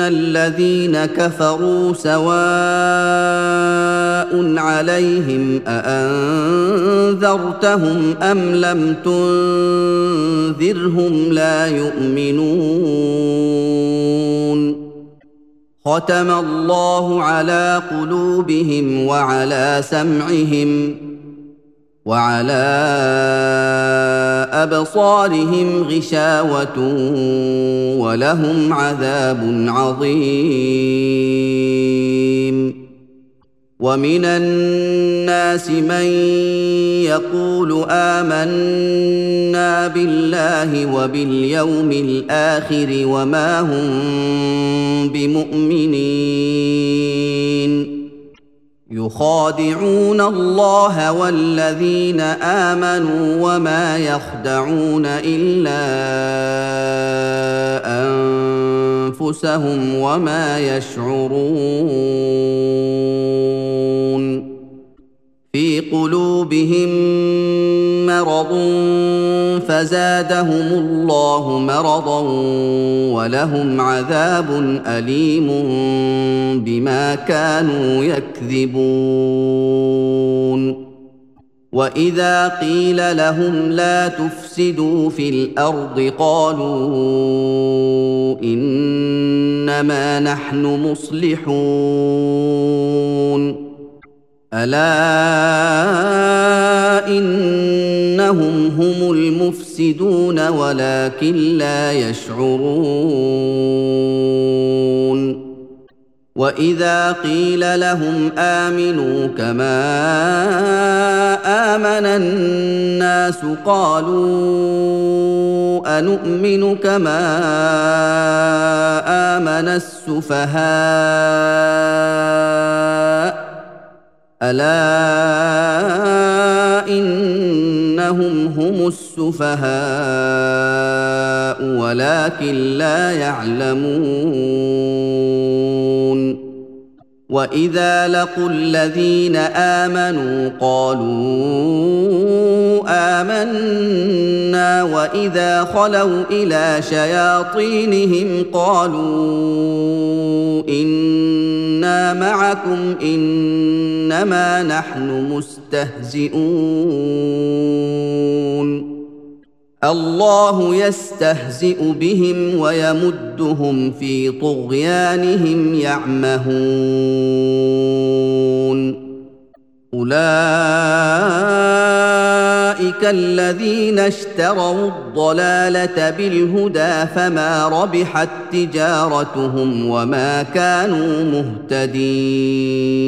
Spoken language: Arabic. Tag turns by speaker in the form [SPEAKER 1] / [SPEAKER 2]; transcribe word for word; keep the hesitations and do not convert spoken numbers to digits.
[SPEAKER 1] الذين كفروا سواء عليهم أأنذرتهم أم لم تنذرهم لا يؤمنون ختم الله على قلوبهم وعلى سمعهم وعلى أبصارهم غشاوة ولهم عذاب عظيم ومن الناس من يقول آمنا بالله وباليوم الآخر وما هم بمؤمنين يخادعون الله والذين آمنوا وما يخدعون إلا أنفسهم وما يشعرون في قلوبهم مرض فزادهم الله مرضا ولهم عذاب أليم بما كانوا يكذبون وإذا قيل لهم لا تفسدوا في الأرض قالوا إنما نحن مصلحون ألا إنهم هم المفسدون ولكن لا يشعرون وإذا قيل لهم آمنوا كما آمن الناس قالوا أنؤمن كما آمن السفهاء ألا إنهم هم السفهاء ولكن لا يعلمون وإذا لقوا الذين آمنوا قالوا آمنا وإذا خلوا إلى شياطينهم قالوا إنا معكم إنما نحن مستهزئون الله يستهزئ بهم ويمدهم في طغيانهم يعمهون أولئك الذين اشتروا الضلالة بالهدى فما ربحت تجارتهم وما كانوا مهتدين